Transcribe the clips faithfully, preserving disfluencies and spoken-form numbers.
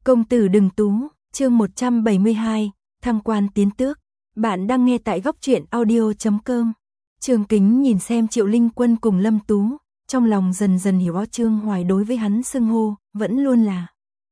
Công tử đừng tú, chương một trăm bảy mươi hai, thăng quan tiến tước. Bạn đang nghe tại góc truyện audio chấm com. Trương Kính nhìn xem Triệu Linh Quân cùng Lâm Tú, trong lòng dần dần hiểu rõ Trương Hoài đối với hắn xưng hô, vẫn luôn là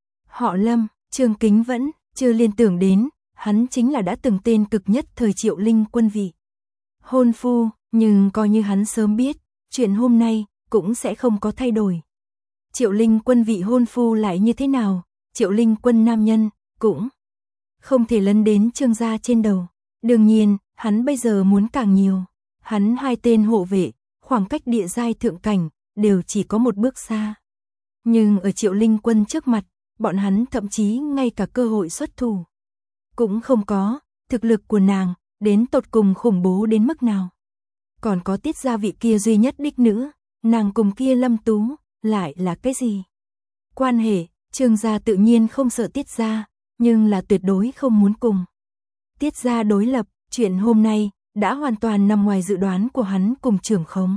họ Lâm. Trương Kính vẫn chưa liên tưởng đến, hắn chính là đã từng tên cực nhất thời Triệu Linh Quân vị hôn phu, nhưng coi như hắn sớm biết, chuyện hôm nay cũng sẽ không có thay đổi. Triệu Linh Quân vị hôn phu lại như thế nào, Triệu Linh Quân nam nhân cũng không thể lấn đến Trương gia trên đầu. Đương nhiên, hắn bây giờ muốn càng nhiều. Hắn hai tên hộ vệ, khoảng cách địa giai thượng cảnh đều chỉ có một bước xa. Nhưng ở Triệu Linh Quân trước mặt, bọn hắn thậm chí ngay cả cơ hội xuất thủ cũng không có. Thực lực của nàng đến tột cùng khủng bố đến mức nào. Còn có Tiết gia vị kia duy nhất đích nữ, nàng cùng kia Lâm Tú lại là cái gì? Quan hệ, Trương gia tự nhiên không sợ Tiết gia, nhưng là tuyệt đối không muốn cùng Tiết gia đối lập. Chuyện hôm nay đã hoàn toàn nằm ngoài dự đoán của hắn cùng trưởng khống.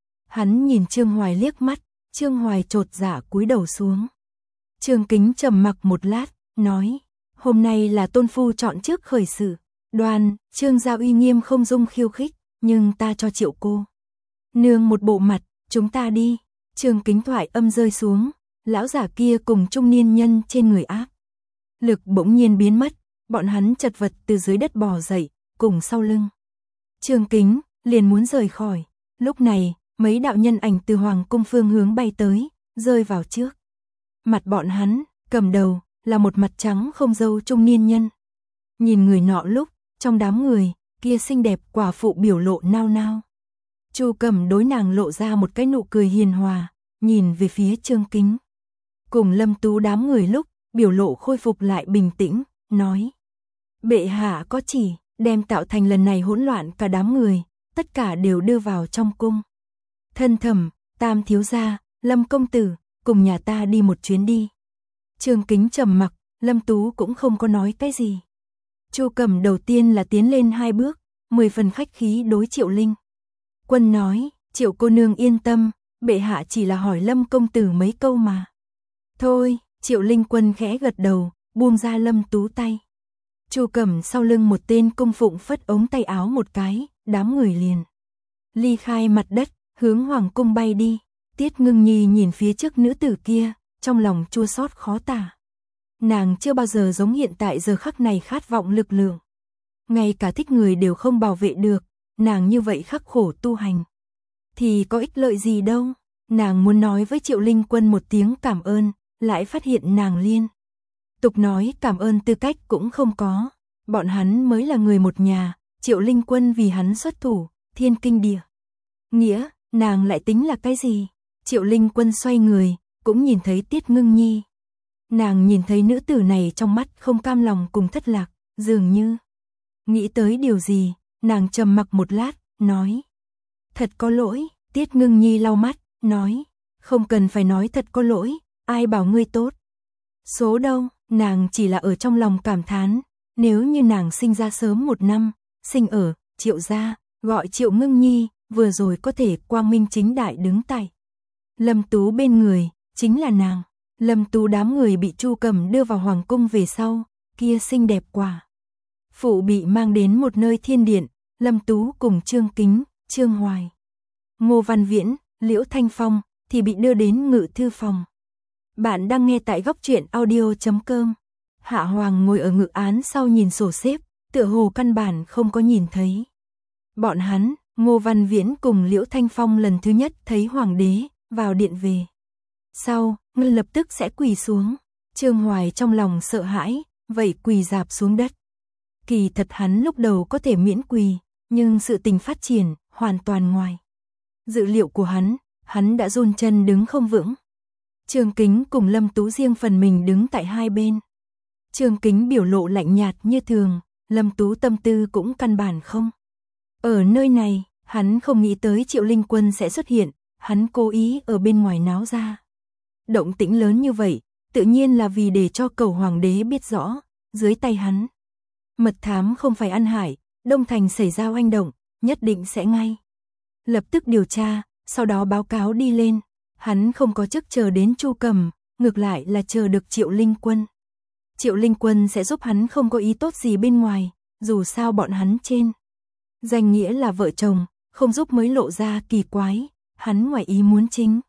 Hắn nhìn Trương Hoài liếc mắt, Trương Hoài chột dạ cúi đầu xuống. Trương Kính trầm mặc một lát, nói, hôm nay là tôn phu chọn trước khởi sự, đoàn, Trương gia uy nghiêm không dung khiêu khích, nhưng ta cho Triệu cô nương một bộ mặt, chúng ta đi. Trương Kính thoại âm rơi xuống, lão giả kia cùng trung niên nhân trên người áp lực bỗng nhiên biến mất, bọn hắn chật vật từ dưới đất bò dậy, cùng sau lưng Trương Kính liền muốn rời khỏi. Lúc này, mấy đạo nhân ảnh từ hoàng cung phương hướng bay tới, rơi vào trước mặt bọn hắn, cầm đầu là một mặt trắng không râu trung niên nhân. Nhìn người nọ lúc, trong đám người kia xinh đẹp quả phụ biểu lộ nao nao. Chu Cẩm đối nàng lộ ra một cái nụ cười hiền hòa, nhìn về phía Trương Kính. Cùng Lâm Tú đám người lúc, biểu lộ khôi phục lại bình tĩnh, nói: bệ hạ có chỉ, đem tạo thành lần này hỗn loạn cả đám người, tất cả đều đưa vào trong cung. Thân thẩm, Tam thiếu gia, Lâm công tử, cùng nhà ta đi một chuyến đi. Trương Kính trầm mặc, Lâm Tú cũng không có nói cái gì. Chu Cẩm đầu tiên là tiến lên hai bước, mười phần khách khí đối Triệu Linh Quân nói: Triệu cô nương yên tâm, bệ hạ chỉ là hỏi Lâm công tử mấy câu mà thôi. Triệu Linh Quân khẽ gật đầu, buông ra Lâm Tú tay. Chu Cẩm sau lưng một tên cung phụng phất ống tay áo một cái, đám người liền ly khai mặt đất, hướng hoàng cung bay đi. Tiết Ngưng Nhi nhìn phía trước nữ tử kia, trong lòng chua xót khó tả. Nàng chưa bao giờ giống hiện tại giờ khắc này khát vọng lực lượng. Ngay cả thích người đều không bảo vệ được, nàng như vậy khắc khổ tu hành thì có ích lợi gì đâu. Nàng muốn nói với Triệu Linh Quân một tiếng cảm ơn, lại phát hiện nàng liên tục nói cảm ơn tư cách cũng không có. Bọn hắn mới là người một nhà, Triệu Linh Quân vì hắn xuất thủ, thiên kinh địa nghĩa, nàng lại tính là cái gì? Triệu Linh Quân xoay người, cũng nhìn thấy Tiết Ngưng Nhi. Nàng nhìn thấy nữ tử này trong mắt không cam lòng cùng thất lạc, dường như nghĩ tới điều gì, nàng trầm mặc một lát, nói: thật có lỗi. Tiết Ngưng Nhi lau mắt, nói: không cần phải nói thật có lỗi, ai bảo ngươi tốt số đâu. Nàng chỉ là ở trong lòng cảm thán, nếu như nàng sinh ra sớm một năm, sinh ở Triệu gia, gọi Triệu Ngưng Nhi, vừa rồi có thể quang minh chính đại đứng tại Lâm Tú bên người, chính là nàng. Lâm Tú đám người bị Chu Cẩm đưa vào hoàng cung về sau, kia xinh đẹp quả phụ bị mang đến một nơi thiên điện. Lâm Tú cùng Trương Kính, Trương Hoài, Ngô Văn Viễn, Liễu Thanh Phong thì bị đưa đến ngự thư phòng. Bạn đang nghe tại góc truyện audio chấm com. Hạ Hoàng ngồi ở ngự án sau nhìn sổ xếp, tựa hồ căn bản không có nhìn thấy bọn hắn. Ngô Văn Viễn cùng Liễu Thanh Phong lần thứ nhất thấy hoàng đế vào điện về sau, ngân lập tức sẽ quỳ xuống. Trương Hoài trong lòng sợ hãi, vậy quỳ rạp xuống đất. Kỳ thật hắn lúc đầu có thể miễn quỳ, nhưng sự tình phát triển hoàn toàn ngoài dự liệu của hắn, hắn đã run chân đứng không vững. Trương Kính cùng Lâm Tú riêng phần mình đứng tại hai bên. Trương Kính biểu lộ lạnh nhạt như thường, Lâm Tú tâm tư cũng căn bản không ở nơi này. Hắn không nghĩ tới Triệu Linh Quân sẽ xuất hiện, hắn cố ý ở bên ngoài náo ra động tĩnh lớn như vậy, tự nhiên là vì để cho cầu hoàng đế biết rõ, dưới tay hắn mật thám không phải ăn hại, Đông Thành xảy ra oanh động, nhất định sẽ ngay lập tức điều tra, sau đó báo cáo đi lên. Hắn không có chức chờ đến Chu Cẩm, ngược lại là chờ được Triệu Linh Quân Triệu Linh Quân sẽ giúp hắn không có ý tốt gì bên ngoài, dù sao bọn hắn trên danh nghĩa là vợ chồng, không giúp mới lộ ra kỳ quái, hắn ngoài ý muốn chính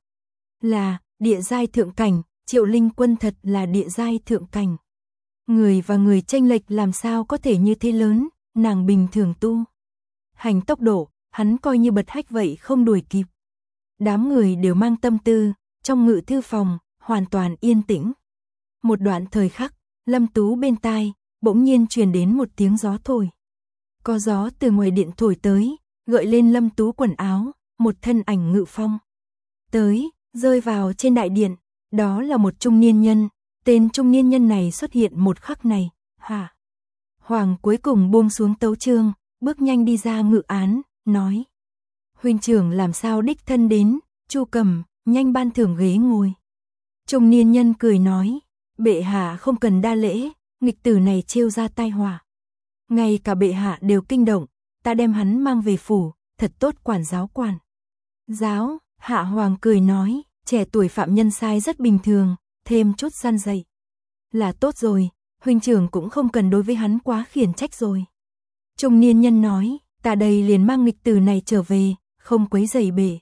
là địa giai thượng cảnh, Triệu Linh Quân thật là địa giai thượng cảnh. Người và người chênh lệch làm sao có thể như thế lớn, nàng bình thường tu hành tốc độ, hắn coi như bật hách vậy không đuổi kịp. Đám người đều mang tâm tư, trong ngự thư phòng, hoàn toàn yên tĩnh. Một đoạn thời khắc, Lâm Tú bên tai, bỗng nhiên truyền đến một tiếng gió thổi. Có gió từ ngoài điện thổi tới, gợi lên Lâm Tú quần áo, một thân ảnh ngự phong. Tới, rơi vào trên đại điện, đó là một trung niên nhân, tên trung niên nhân này xuất hiện một khắc này, hả? Hoàng cuối cùng buông xuống tấu chương, bước nhanh đi ra ngự án, nói. Huynh trưởng làm sao đích thân đến, Chu Cầm, nhanh ban thưởng ghế ngồi. Trung niên nhân cười nói, bệ hạ không cần đa lễ, nghịch tử này trêu ra tai họa. Ngay cả bệ hạ đều kinh động, ta đem hắn mang về phủ, thật tốt quản giáo quản. Giáo, Hạ Hoàng cười nói, trẻ tuổi phạm nhân sai rất bình thường, thêm chút gian dạy. Là tốt rồi, huynh trưởng cũng không cần đối với hắn quá khiển trách rồi. Trung niên nhân nói, ta đây liền mang nghịch tử này trở về, không quấy rầy bệ.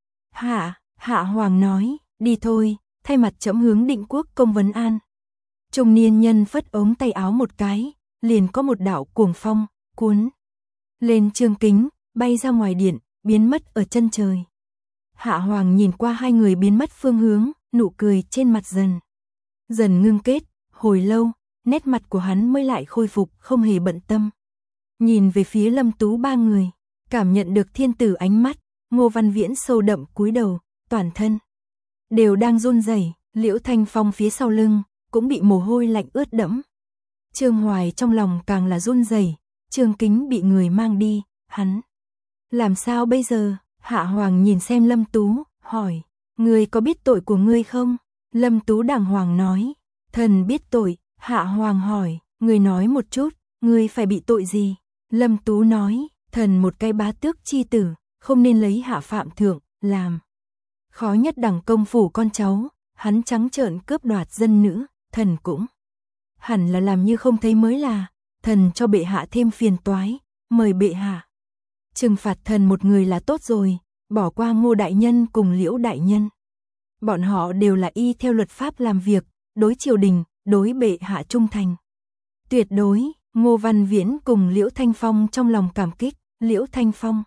Hạ, Hạ Hoàng nói, đi thôi, thay mặt trẫm hướng Định Quốc công vấn an. Trung niên nhân phất ống tay áo một cái, liền có một đạo cuồng phong, cuốn lên Trương Kính, bay ra ngoài điện, biến mất ở chân trời. Hạ Hoàng nhìn qua hai người biến mất phương hướng, nụ cười trên mặt dần dần ngưng kết, hồi lâu, nét mặt của hắn mới lại khôi phục, không hề bận tâm. Nhìn về phía Lâm Tú ba người, cảm nhận được thiên tử ánh mắt, Ngô Văn Viễn sâu đậm cúi đầu, toàn thân đều đang run rẩy, Liễu Thanh Phong phía sau lưng cũng bị mồ hôi lạnh ướt đẫm. Trương Hoài trong lòng càng là run rẩy, Trương Kính bị người mang đi, hắn làm sao bây giờ? Hạ Hoàng nhìn xem Lâm Tú, hỏi, ngươi có biết tội của ngươi không? Lâm Tú đàng hoàng nói, thần biết tội. Hạ Hoàng hỏi, ngươi nói một chút, ngươi phải bị tội gì? Lâm Tú nói, thần một cái bá tước chi tử, không nên lấy hạ phạm thượng, làm khó nhất đẳng công phủ con cháu, hắn trắng trợn cướp đoạt dân nữ, thần cũng hẳn là làm như không thấy mới là, thần cho bệ hạ thêm phiền toái, mời bệ hạ trừng phạt thần một người là tốt rồi, bỏ qua Ngô đại nhân cùng Liễu đại nhân. Bọn họ đều là y theo luật pháp làm việc, đối triều đình, đối bệ hạ trung thành. Tuyệt đối, Ngô Văn Viễn cùng Liễu Thanh Phong trong lòng cảm kích, Liễu Thanh Phong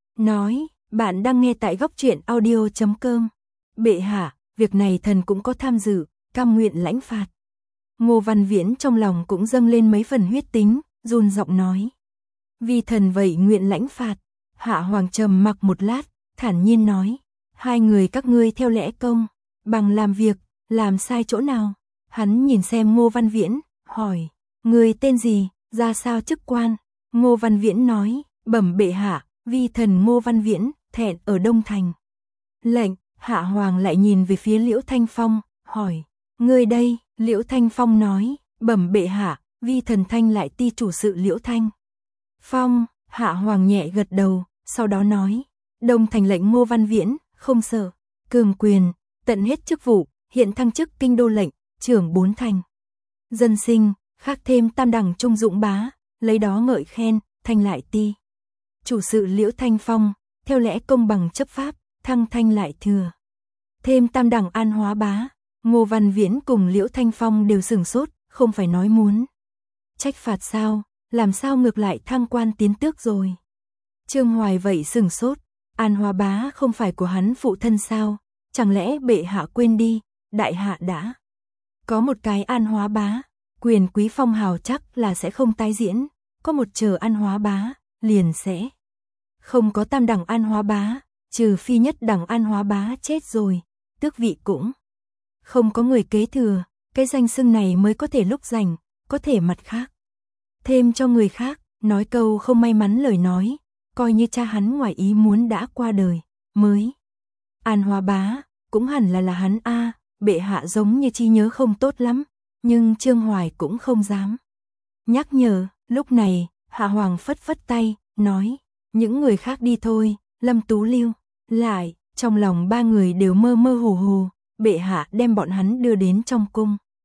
nói, bạn đang nghe tại góc truyện audio chấm com. Bệ hạ, việc này thần cũng có tham dự, cam nguyện lãnh phạt. Ngô Văn Viễn trong lòng cũng dâng lên mấy phần huyết tính, run giọng nói. Vì thần vậy nguyện lãnh phạt. Hạ Hoàng trầm mặc một lát, thản nhiên nói, hai người các ngươi theo lẽ công, bằng làm việc, làm sai chỗ nào? Hắn nhìn xem Ngô Văn Viễn, hỏi, ngươi tên gì, ra sao chức quan? Ngô Văn Viễn nói, bẩm bệ hạ, vi thần Ngô Văn Viễn, thẹn ở Đông Thành. Lệnh, Hạ Hoàng lại nhìn về phía Liễu Thanh Phong, hỏi, ngươi đây? Liễu Thanh Phong nói, bẩm bệ hạ, vi thần Thanh lại ti chủ sự Liễu Thanh Phong. Hạ Hoàng nhẹ gật đầu, sau đó nói, Đông Thành lệnh Ngô Văn Viễn, không sợ cường quyền, tận hết chức vụ, hiện thăng chức kinh đô lệnh, trưởng bốn thành. Dân sinh, khác thêm tam đẳng trung dụng bá, lấy đó ngợi khen, Thanh lại ti chủ sự Liễu Thanh Phong, theo lẽ công bằng chấp pháp, thăng Thanh lại thừa. Thêm tam đẳng an hóa bá, Ngô Văn Viễn cùng Liễu Thanh Phong đều sửng sốt, không phải nói muốn trách phạt sao, làm sao ngược lại thăng quan tiến tước rồi. Trương Hoài vậy sửng sốt, an hóa bá không phải của hắn phụ thân sao, chẳng lẽ bệ hạ quên đi, đại hạ đã có một cái an hóa bá, quyền quý phong hào chắc là sẽ không tái diễn, có một chờ an hóa bá, liền sẽ không có tam đẳng an hóa bá, trừ phi nhất đẳng an hóa bá chết rồi, tước vị cũng không có người kế thừa, cái danh xưng này mới có thể lúc rảnh, có thể mặt khác thêm cho người khác, nói câu không may mắn lời nói, coi như cha hắn ngoài ý muốn đã qua đời, mới an hóa bá, cũng hẳn là là hắn a. Bệ hạ giống như chi nhớ không tốt lắm, nhưng Trương Hoài cũng không dám nhắc nhở. Lúc này, Hạ Hoàng phất phất tay, nói, những người khác đi thôi. Lâm Tú lưu lại, trong lòng ba người đều mơ mơ hồ hồ, bệ hạ đem bọn hắn đưa đến trong cung.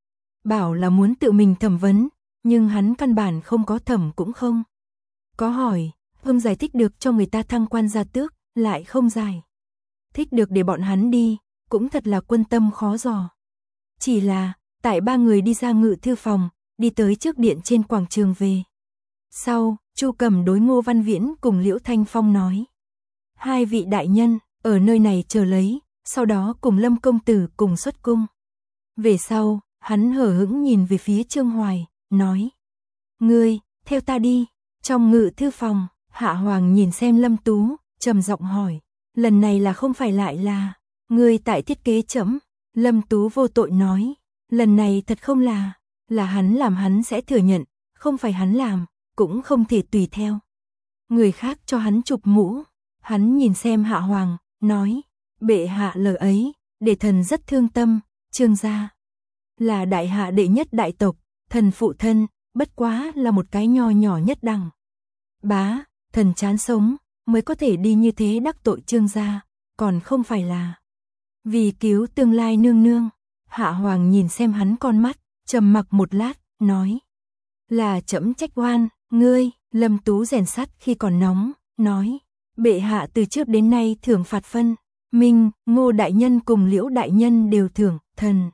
bảo là muốn tự mình thẩm vấn, nhưng hắn căn bản không có thẩm cũng không có hỏi, không giải thích được cho người ta thăng quan gia tước, lại không giải thích được để bọn hắn đi, cũng thật là quân tâm khó dò. Chỉ là, tại ba người đi ra ngự thư phòng, đi tới trước điện trên quảng trường về. Sau, Chu Cẩm đối Ngô Văn Viễn cùng Liễu Thanh Phong nói: hai vị đại nhân, ở nơi này chờ lấy, sau đó cùng Lâm công tử cùng xuất cung. Về sau, hắn hờ hững nhìn về phía Trương Hoài, nói: ngươi, theo ta đi. Trong ngự thư phòng, Hạ Hoàng nhìn xem Lâm Tú, trầm giọng hỏi: lần này là không phải lại là ngươi tại thiết kế trẫm? Lâm Tú vô tội nói: lần này thật không là, là hắn làm hắn sẽ thừa nhận, không phải hắn làm, cũng không thể tùy theo người khác cho hắn chụp mũ. Hắn nhìn xem Hạ Hoàng, nói: bệ hạ lời ấy, để thần rất thương tâm, Trương gia là đại hạ đệ nhất đại tộc, thần phụ thân, bất quá là một cái nho nhỏ nhất đẳng bá, thần chán sống, mới có thể đi như thế đắc tội Trương gia, còn không phải là vì cứu tương lai nương nương. Hạ Hoàng nhìn xem hắn con mắt, trầm mặc một lát, nói: là trẫm trách oan, ngươi. Lâm Tú rèn sắt khi còn nóng, nói: bệ hạ từ trước đến nay thưởng phạt phân minh, Ngô đại nhân cùng Liễu đại nhân đều thưởng, thần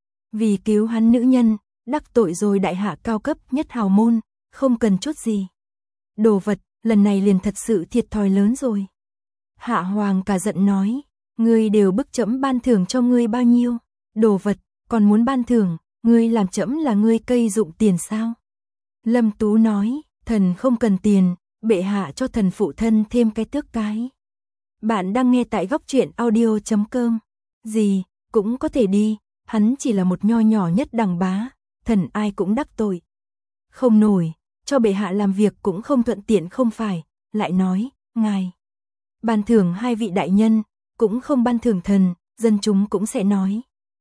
vì cứu hắn nữ nhân, đắc tội rồi đại hạ cao cấp nhất hào môn, không cần chút gì đồ vật, lần này liền thật sự thiệt thòi lớn rồi. Hạ Hoàng cả giận nói: ngươi đều bức trẫm ban thưởng cho ngươi bao nhiêu đồ vật, còn muốn ban thưởng, ngươi làm trẫm là ngươi cây dụng tiền sao? Lâm Tú nói: thần không cần tiền, bệ hạ cho thần phụ thân thêm cái tước cái. Bạn đang nghe tại góc truyện audio chấm com. Gì, cũng có thể đi, hắn chỉ là một nho nhỏ nhất đẳng bá, thần ai cũng đắc tội không nổi, cho bệ hạ làm việc cũng không thuận tiện không phải. Lại nói: ngài ban thưởng hai vị đại nhân, cũng không ban thưởng thần, dân chúng cũng sẽ nói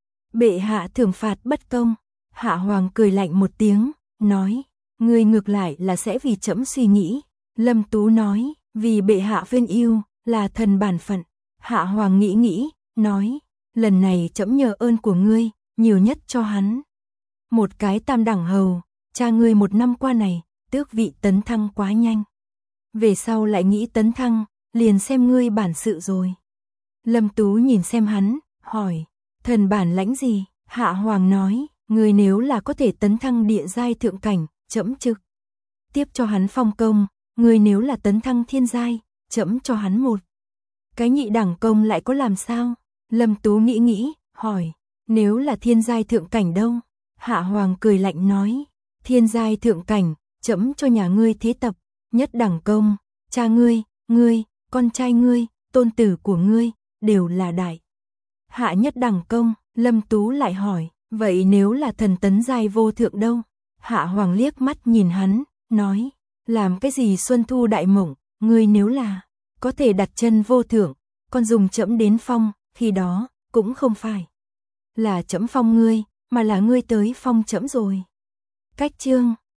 bệ hạ thưởng phạt bất công. Hạ Hoàng cười lạnh một tiếng, nói: ngươi ngược lại là sẽ vì trẫm suy nghĩ. Lâm Tú nói: vì bệ hạ phiên yêu, là thần bản phận. Hạ Hoàng nghĩ nghĩ, nói: lần này trẫm nhờ ơn của ngươi, nhiều nhất cho hắn một cái tam đẳng hầu, cha ngươi một năm qua này, tước vị tấn thăng quá nhanh. Về sau lại nghĩ tấn thăng, liền xem ngươi bản sự rồi. Lâm Tú nhìn xem hắn, hỏi: thần bản lãnh gì? Hạ Hoàng nói: ngươi nếu là có thể tấn thăng địa giai thượng cảnh, trẫm trực tiếp cho hắn phong công, ngươi nếu là tấn thăng thiên giai, trẫm cho hắn một cái nhị đẳng công lại có làm sao? Lâm Tú nghĩ nghĩ, hỏi: nếu là thiên giai thượng cảnh đâu? Hạ Hoàng cười lạnh nói: thiên giai thượng cảnh, trẫm cho nhà ngươi thế tập, nhất đẳng công, cha ngươi, ngươi, con trai ngươi, tôn tử của ngươi, đều là đại hạ nhất đẳng công. Lâm Tú lại hỏi: vậy nếu là thần tấn giai vô thượng đâu? Hạ Hoàng liếc mắt nhìn hắn, nói: làm cái gì xuân thu đại mộng, ngươi nếu là có thể đặt chân vô thượng, con dùng trẫm đến phong, khi đó cũng không phải là trẫm phong ngươi, mà là ngươi tới phong trẫm rồi. Cách chương